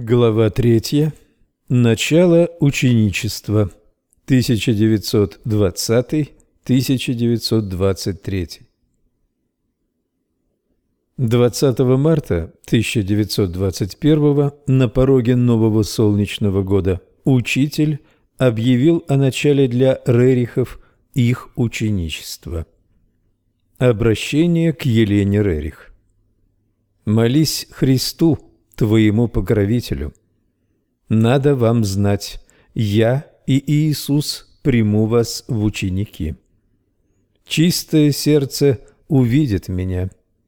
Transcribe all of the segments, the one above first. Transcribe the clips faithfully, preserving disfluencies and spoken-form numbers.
Глава третья. Начало ученичества. тысяча девятьсот двадцатый — тысяча девятьсот двадцать третий. двадцатого марта тысяча девятьсот двадцать первого на пороге нового солнечного года учитель объявил о начале для Рерихов их ученичества. Обращение к Елене Рерих. «Молись Христу, твоему покровителю. Надо вам знать, я и Иисус приму вас в ученики. Чистое сердце увидит меня».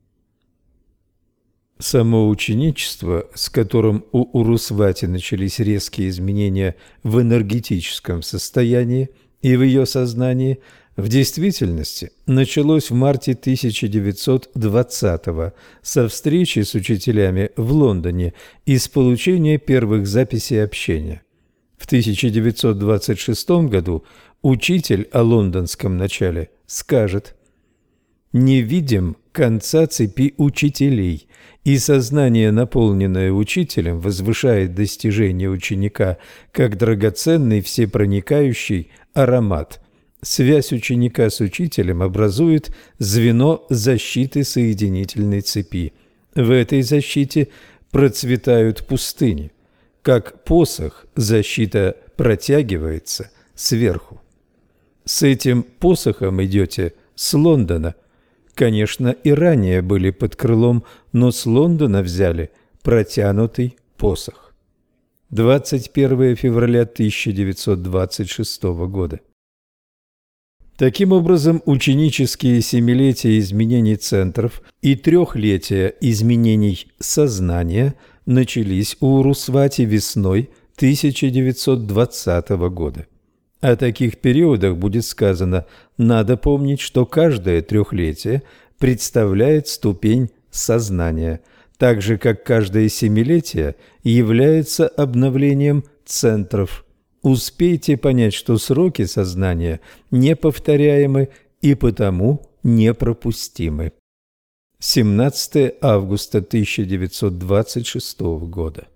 Само ученичество, с которым у Урусвати начались резкие изменения в энергетическом состоянии и в ее сознании, в действительности началось в марте тысяча девятьсот двадцатого со встречи с учителями в Лондоне и с получения первых записей общения. В тысяча девятьсот двадцать шестом году учитель о лондонском начале скажет: «Не видим конца цепи учителей, и сознание, наполненное учителем, возвышает достижение ученика как драгоценный всепроникающий аромат. Связь ученика с учителем образует звено защиты соединительной цепи. В этой защите процветают пустыни. Как посох, защита протягивается сверху. С этим посохом идете с Лондона. Конечно, и ранее были под крылом, но с Лондона взяли протянутый посох». двадцать первого февраля тысяча девятьсот двадцать шестого года. Таким образом, ученические семилетия изменений центров и трехлетия изменений сознания начались у Урусвати весной тысяча девятьсот двадцатого года. О таких периодах будет сказано: надо помнить, что каждое трехлетие представляет ступень сознания, так же как каждое семилетие является обновлением центров. Успейте понять, что сроки сознания неповторяемы и потому непропустимы. семнадцатого августа тысяча девятьсот двадцать шестого года.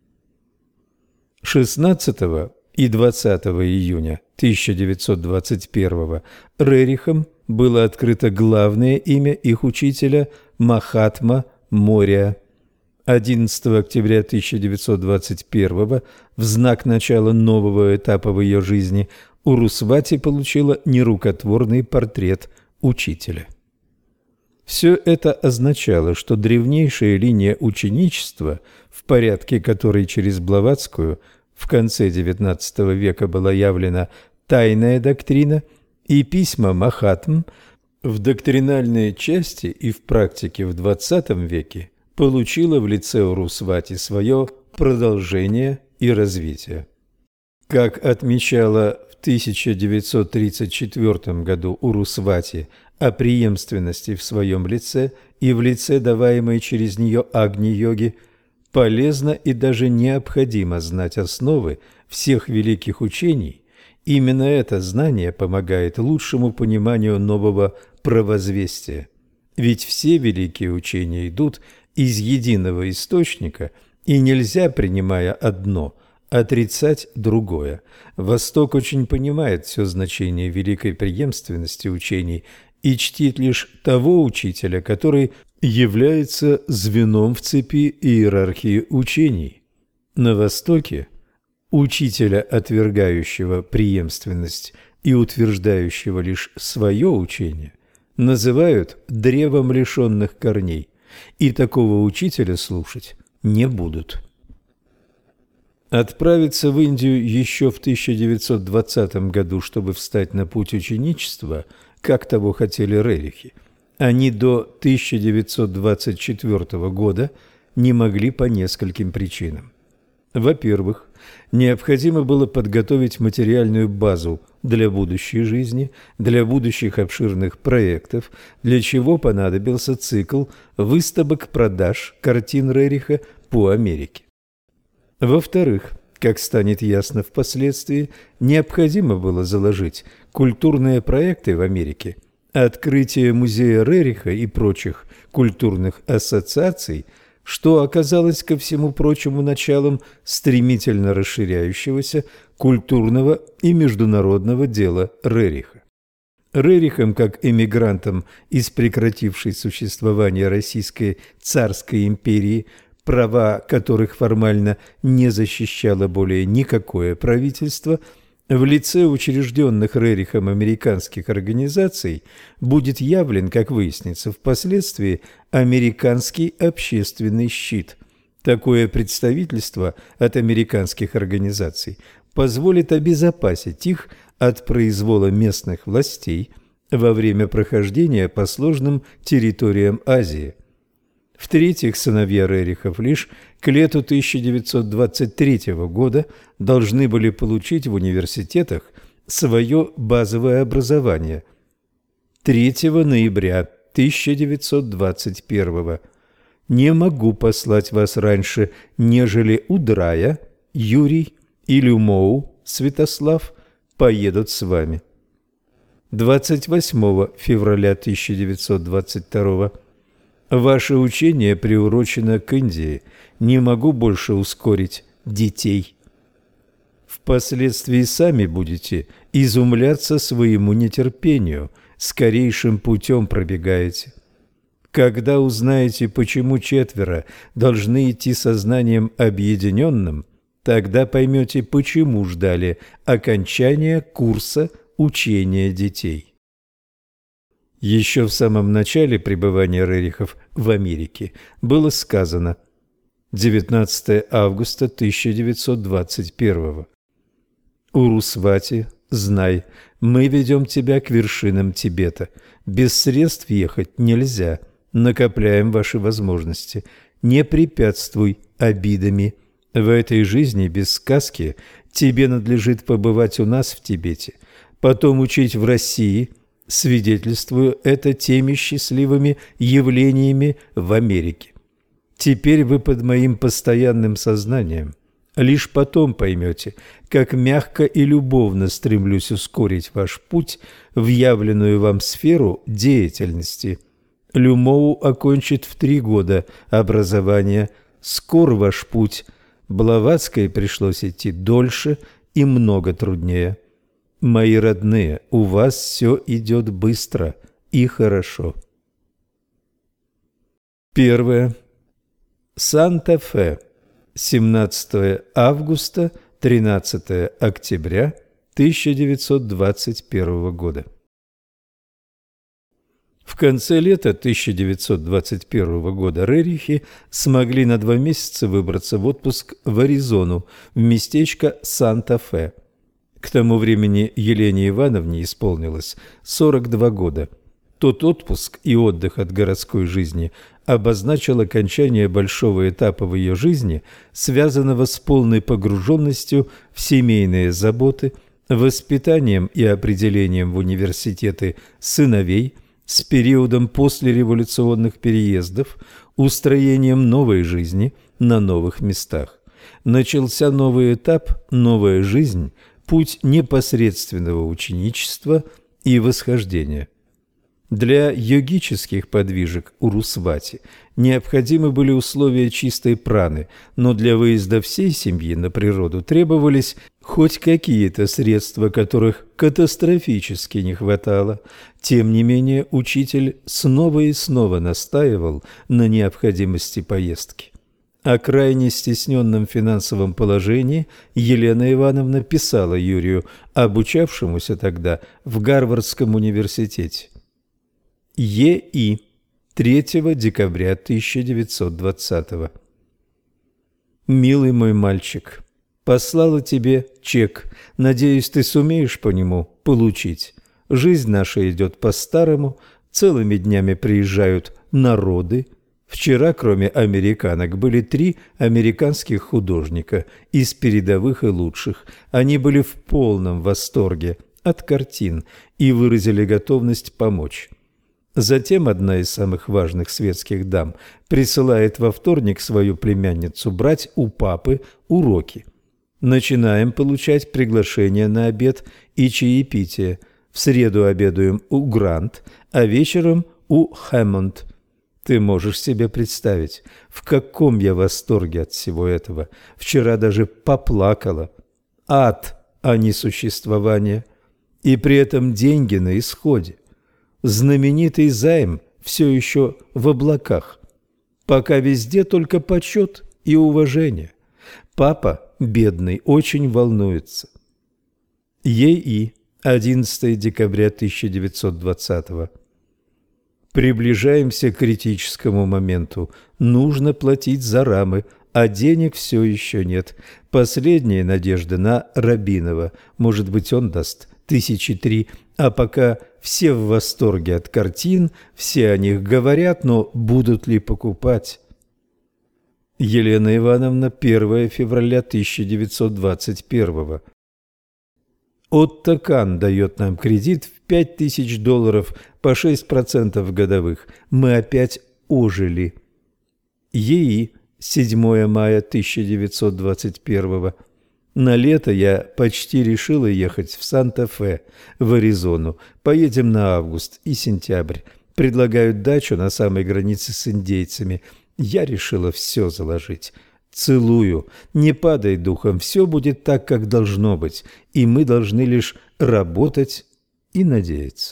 шестнадцатого и двадцатого июня тысяча девятьсот двадцать первого Рерихам было открыто главное имя их учителя Махатма Мория. одиннадцатого октября тысяча девятьсот двадцать первого в знак начала нового этапа в ее жизни Урусвати получила нерукотворный портрет учителя. Все это означало, что древнейшая линия ученичества, в порядке которой через Блаватскую в конце девятнадцатого века была явлена тайная доктрина, и письма Махатм в доктринальной части и в практике в двадцатом веке получила в лице Урусвати свое продолжение и развитие. Как отмечала в тысяча девятьсот тридцать четвёртом году Урусвати о преемственности в своем лице и в лице, даваемой через нее Агни-йоги, полезно и даже необходимо знать основы всех великих учений. Именно это знание помогает лучшему пониманию нового правозвестия. Ведь все великие учения идут из единого источника, и нельзя, принимая одно, отрицать другое. Восток очень понимает все значение великой преемственности учений и чтит лишь того учителя, который является звеном в цепи иерархии учений. На Востоке учителя, отвергающего преемственность и утверждающего лишь свое учение, называют древом лишенных корней, и такого учителя слушать не будут. Отправиться в Индию еще в тысяча девятьсот двадцатом году, чтобы встать на путь ученичества, как того хотели Рерихи, они до тысяча девятьсот двадцать четвёртого года не могли по нескольким причинам. Во-первых, необходимо было подготовить материальную базу для будущей жизни, для будущих обширных проектов, для чего понадобился цикл выставок продаж картин Рериха по Америке. Во-вторых, как станет ясно впоследствии, необходимо было заложить культурные проекты в Америке. Открытие музея Рериха и прочих культурных ассоциаций что оказалось, ко всему прочему, началом стремительно расширяющегося культурного и международного дела Рериха. Рерихом, как эмигрантом из прекратившей существование Российской царской империи, права которых формально не защищало более никакое правительство, в лице учрежденных Рерихом американских организаций будет явлен, как выяснится впоследствии, американский общественный щит. Такое представительство от американских организаций позволит обезопасить их от произвола местных властей во время прохождения по сложным территориям Азии. В-третьих, сыновья Рерихов лишь к лету тысяча девятьсот двадцать третьего года должны были получить в университетах свое базовое образование. третьего ноября тысяча девятьсот двадцать первого. Не могу послать вас раньше, нежели Удрая, Юрий и Люмоу, Святослав, поедут с вами. двадцать восьмого февраля тысяча девятьсот двадцать второго. Ваше учение приурочено к Индии. Не могу больше ускорить детей. Впоследствии сами будете изумляться своему нетерпению, скорейшим путем пробегаете. Когда узнаете, почему четверо должны идти сознанием объединенным, тогда поймете, почему ждали окончания курса учения детей. Еще в самом начале пребывания Рерихов в Америке было сказано девятнадцатого августа тысяча девятьсот двадцать первого. «Урусвати, знай, мы ведем тебя к вершинам Тибета. Без средств ехать нельзя. Накопляем ваши возможности. Не препятствуй обидами. В этой жизни без сказки тебе надлежит побывать у нас в Тибете, потом учить в России». Свидетельствую это теми счастливыми явлениями в Америке. Теперь вы под моим постоянным сознанием. Лишь потом поймете, как мягко и любовно стремлюсь ускорить ваш путь в явленную вам сферу деятельности. Люмоу окончит в три года образования. Скоро ваш путь. Блаватской пришлось идти дольше и много труднее. Мои родные, у вас все идет быстро и хорошо. Первое. Санта-Фе. семнадцатого августа — тринадцатого октября тысяча девятьсот двадцать первого года. В конце лета тысяча девятьсот двадцать первого года Рерихи смогли на два месяца выбраться в отпуск в Аризону, в местечко Санта-Фе. К тому времени Елене Ивановне исполнилось сорок два года. Тот отпуск и отдых от городской жизни обозначил окончание большого этапа в ее жизни, связанного с полной погруженностью в семейные заботы, воспитанием и определением в университеты сыновей, с периодом послереволюционных переездов, устроением новой жизни на новых местах. Начался новый этап, новая жизнь, путь непосредственного ученичества и восхождения. Для йогических подвижек Урусвати необходимы были условия чистой праны, но для выезда всей семьи на природу требовались хоть какие-то средства, которых катастрофически не хватало. Тем не менее, учитель снова и снова настаивал на необходимости поездки. О крайне стесненном финансовом положении Елена Ивановна писала Юрию, обучавшемуся тогда в Гарвардском университете. Е.И. третьего декабря тысяча девятьсот двадцатого. «Милый мой мальчик, послала тебе чек. Надеюсь, ты сумеешь по нему получить. Жизнь наша идет по-старому, целыми днями приезжают народы. Вчера, кроме американок, были три американских художника из передовых и лучших. Они были в полном восторге от картин и выразили готовность помочь. Затем одна из самых важных светских дам присылает во вторник свою племянницу брать у папы уроки. Начинаем получать приглашения на обед и чаепитие. В среду обедаем у Грант, а вечером у Хэммонд. Ты можешь себе представить, в каком я восторге от всего этого. Вчера даже поплакала. Ад, а не существование. И при этом деньги на исходе. Знаменитый займ все еще в облаках. Пока везде только почет и уважение. Папа, бедный, очень волнуется. Е.И. одиннадцатое декабря тысяча девятьсот двадцатого. Приближаемся к критическому моменту. Нужно платить за рамы, а денег все еще нет. Последняя надежда на Рабинова. Может быть, он даст тысячи три, а пока все в восторге от картин, все о них говорят, но будут ли покупать? Елена Ивановна, первое февраля тысяча девятьсот двадцать первого. Отто Кан дает нам кредит в пять тысяч долларов по шесть процентов годовых. Мы опять ожили. Е.И. седьмое мая тысяча девятьсот двадцать первого. На лето я почти решила ехать в Санта-Фе, в Аризону. Поедем на август и сентябрь. Предлагают дачу на самой границе с индейцами. Я решила все заложить. Целую. Не падай духом, все будет так, как должно быть, и мы должны лишь работать и надеяться.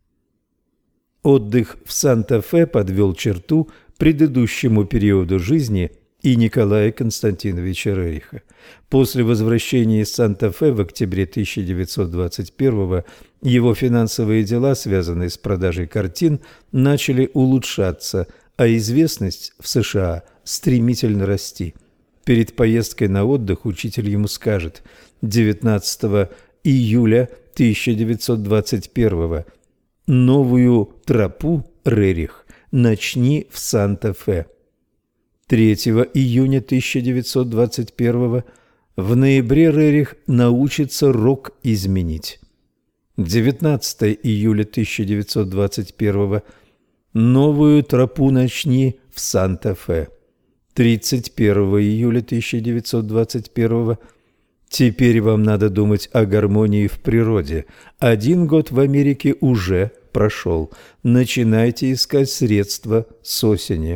Отдых в Санта-Фе подвел черту предыдущему периоду жизни и Николая Константиновича Рериха. После возвращения из Санта-Фе в октябре тысяча девятьсот двадцать первого его финансовые дела, связанные с продажей картин, начали улучшаться, а известность в США стремительно расти. Перед поездкой на отдых учитель ему скажет: девятнадцатого июля тысяча девятьсот двадцать первого «Новую тропу, Рерих, начни в Санта-Фе». третьего июня тысяча девятьсот двадцать первого в ноябре Рерих научится рок изменить. девятнадцатого июля тысяча девятьсот двадцать первого «Новую тропу начни в Санта-Фе». тридцать первого июля тысяча девятьсот двадцать первого теперь вам надо думать о гармонии в природе. Один год в Америке уже прошел. Начинайте искать средства с осени.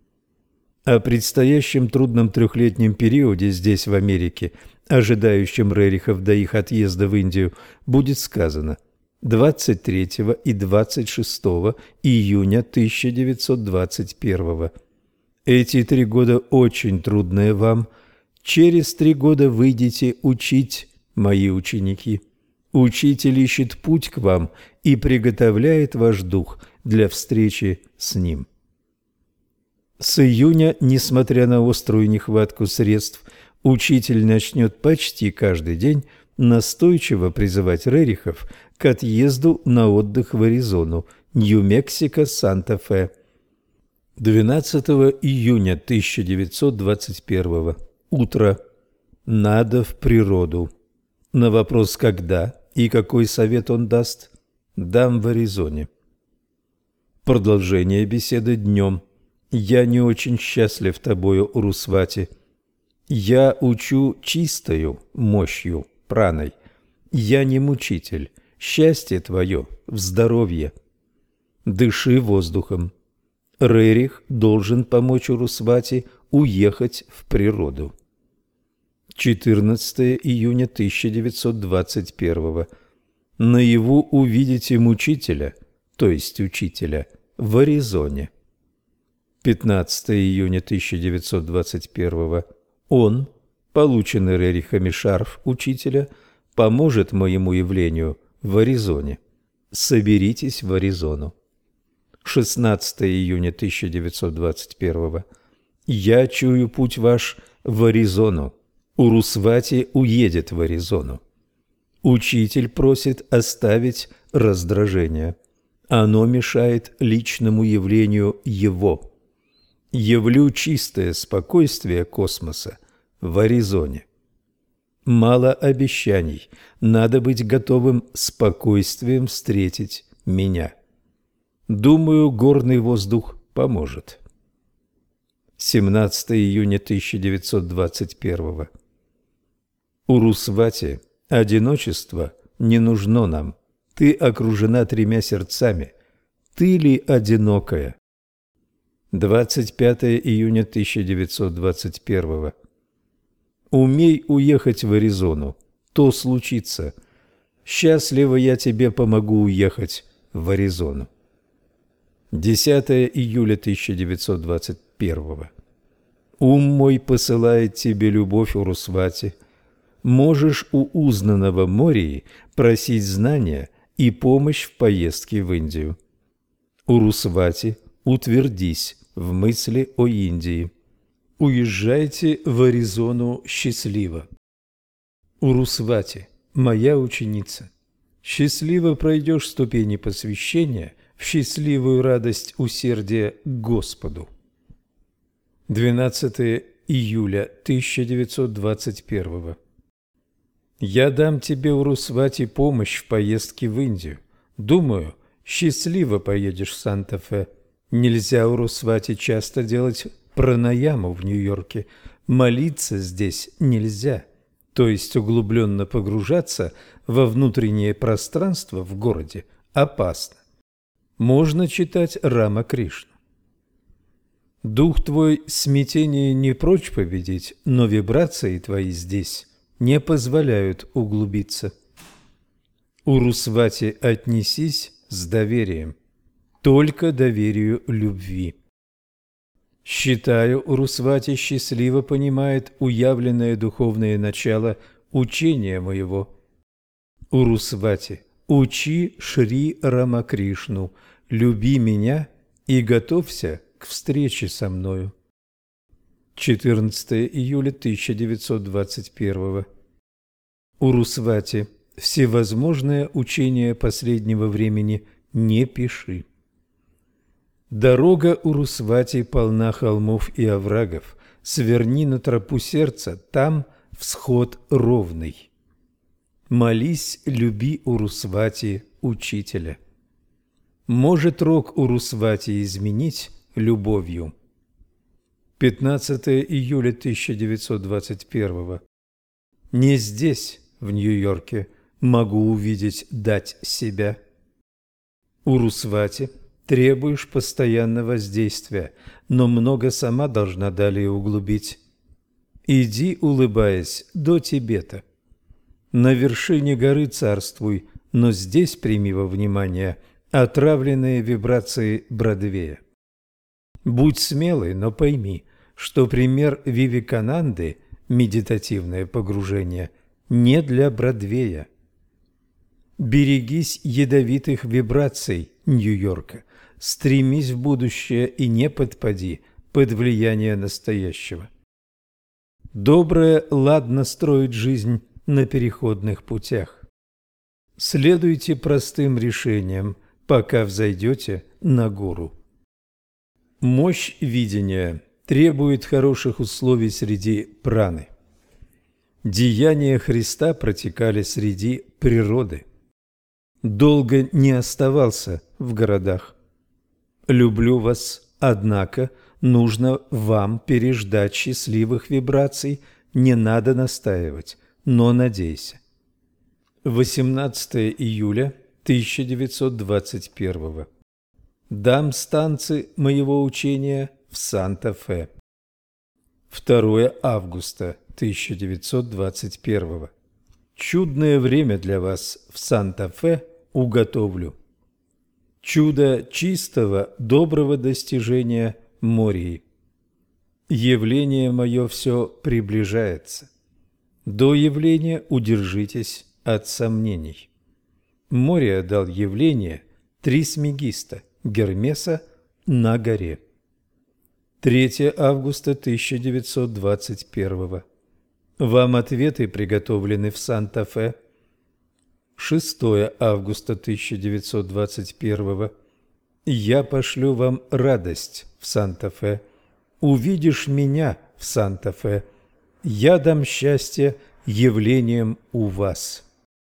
О предстоящем трудном трехлетнем периоде здесь, в Америке, ожидающем Рерихов до их отъезда в Индию, будет сказано двадцать третьего и двадцать шестого июня тысяча девятьсот двадцать первого. Эти три года очень трудные вам. Через три года выйдете учить, мои ученики. Учитель ищет путь к вам и приготовляет ваш дух для встречи с ним. С июня, несмотря на острую нехватку средств, учитель начнет почти каждый день настойчиво призывать Рерихов к отъезду на отдых в Аризону, Нью-Мексико, Санта-Фе. двенадцатого июня тысяча девятьсот двадцать первого. Утро. Надо в природу. На вопрос «когда» и какой совет он даст, дам в Аризоне. Продолжение беседы днем. Я не очень счастлив тобою, Урусвати. Я учу чистою мощью, праной. Я не мучитель. Счастье твое в здоровье. Дыши воздухом. Рерих должен помочь Урусвати уехать в природу. четырнадцатого июня тысяча девятьсот двадцать первого. Наяву увидите мучителя, то есть учителя, в Аризоне. пятнадцатого июня тысяча девятьсот двадцать первого. Он, полученный Рерихами шарф учителя, поможет моему явлению в Аризоне. Соберитесь в Аризону. шестнадцатого июня тысяча девятьсот двадцать первого. Я чую путь ваш в Аризону. Урусвати уедет в Аризону. Учитель просит оставить раздражение. Оно мешает личному явлению его. Явлю чистое спокойствие космоса в Аризоне. Мало обещаний. Надо быть готовым спокойствием встретить меня. Думаю, горный воздух поможет. семнадцатого июня тысяча девятьсот двадцать первого. Урусвати, одиночество не нужно нам. Ты окружена тремя сердцами. Ты ли одинокая? двадцать пятое июня тысяча девятьсот двадцать первого. Умей уехать в Аризону, то случится. Счастливо я тебе помогу уехать в Аризону. десятое июля тысяча девятьсот двадцать первого. Ум мой посылает тебе любовь, Урусвати. Можешь у узнанного Мории просить знания и помощь в поездке в Индию. Урусвати, утвердись в мысли о Индии. Уезжайте в Аризону счастливо. Урусвати, моя ученица, счастливо пройдешь ступени посвящения в счастливую радость усердия к Господу. двенадцатое июля тысяча девятьсот двадцать первого. Я дам тебе, Урусвати, помощь в поездке в Индию. Думаю, счастливо поедешь в Санта-Фе. Нельзя, Урусвати, часто делать пранаяму в Нью-Йорке. Молиться здесь нельзя, то есть углубленно погружаться во внутреннее пространство в городе опасно. Можно читать Рама Кришну. Дух твой смятение не прочь победить, но вибрации твои здесь не позволяют углубиться. Урусвати, отнесись с доверием, только доверию любви. Считаю, Урусвати счастливо понимает уявленное духовное начало учения моего. Урусвати, учи Шри Рамакришну, люби меня и готовься к встрече со мною. четырнадцатое июля тысяча девятьсот двадцать первого. Урусвати, всевозможное учение последнего времени не пиши. Дорога Урусвати полна холмов и оврагов. Сверни на тропу сердца, там всход ровный. Молись, люби Урусвати, учителя. Может рок Урусвати изменить любовью. пятнадцатое июля тысяча девятьсот двадцать первого. Не здесь, в Нью-Йорке, могу увидеть дать себя. Урусвати, требуешь постоянного воздействия, но много сама должна далее углубить. Иди, улыбаясь, до Тибета. На вершине горы царствуй, но здесь прими во внимание отравленные вибрации Бродвея. Будь смелый, но пойми, что пример Вивекананды, медитативное погружение, не для Бродвея. Берегись ядовитых вибраций Нью-Йорка, стремись в будущее и не подпади под влияние настоящего. Доброе ладно строить жизнь на переходных путях. Следуйте простым решениям, пока взойдете на гору. Мощь видения требует хороших условий среди праны. Деяния Христа протекали среди природы. Долго не оставался в городах. Люблю вас, однако нужно вам переждать счастливых вибраций, не надо настаивать, но надейся. восемнадцатое июля тысяча девятьсот двадцать первого. Дам станции моего учения в Санта-Фе. второе августа тысяча девятьсот двадцать первого. Чудное время для вас в Санта-Фе уготовлю. Чудо чистого, доброго достижения Мории. Явление мое все приближается. До явления удержитесь от сомнений. Мория дал явление Трисмегиста, Гермеса, на горе. третье августа тысяча девятьсот двадцать первого. Вам ответы приготовлены в Санта-Фе. шестое августа тысяча девятьсот двадцать первого. Я пошлю вам радость в Санта-Фе. Увидишь меня в Санта-Фе. Я дам счастье явлением у вас.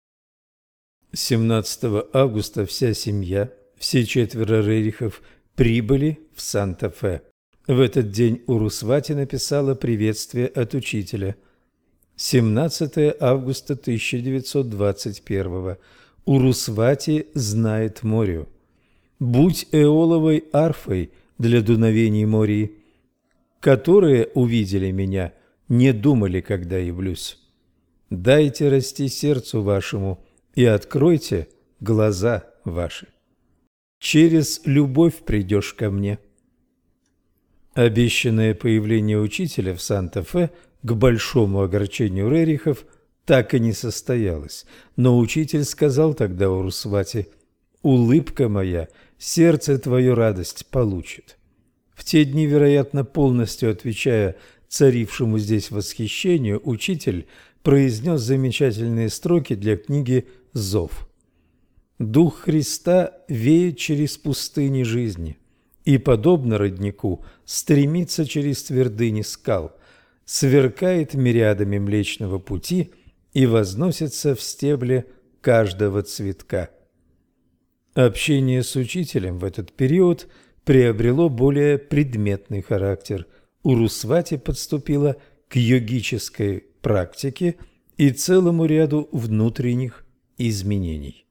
семнадцатого августа вся семья, все четверо рерихов, прибыли в Санта-Фе. В этот день Урусвати написала приветствие от учителя. семнадцатое августа тысяча девятьсот двадцать первого. Урусвати знает Морию. Будь эоловой арфой для дуновений Мории, которые увидели меня, не думали, когда явлюсь. Дайте расти сердцу вашему и откройте глаза ваши. Через любовь придешь ко мне. Обещанное появление учителя в Санта-Фе к большому огорчению Рерихов так и не состоялось, но учитель сказал тогда Урусвати: «Улыбка моя, сердце твое радость получит». В те дни, вероятно, полностью отвечая царившему здесь восхищению, учитель произнес замечательные строки для книги «Зов». «Дух Христа веет через пустыни жизни и, подобно роднику, стремится через твердыни скал, сверкает мириадами Млечного Пути и возносится в стебле каждого цветка». Общение с учителем в этот период приобрело более предметный характер. Урусвати подступила к йогической практике и целому ряду внутренних изменений.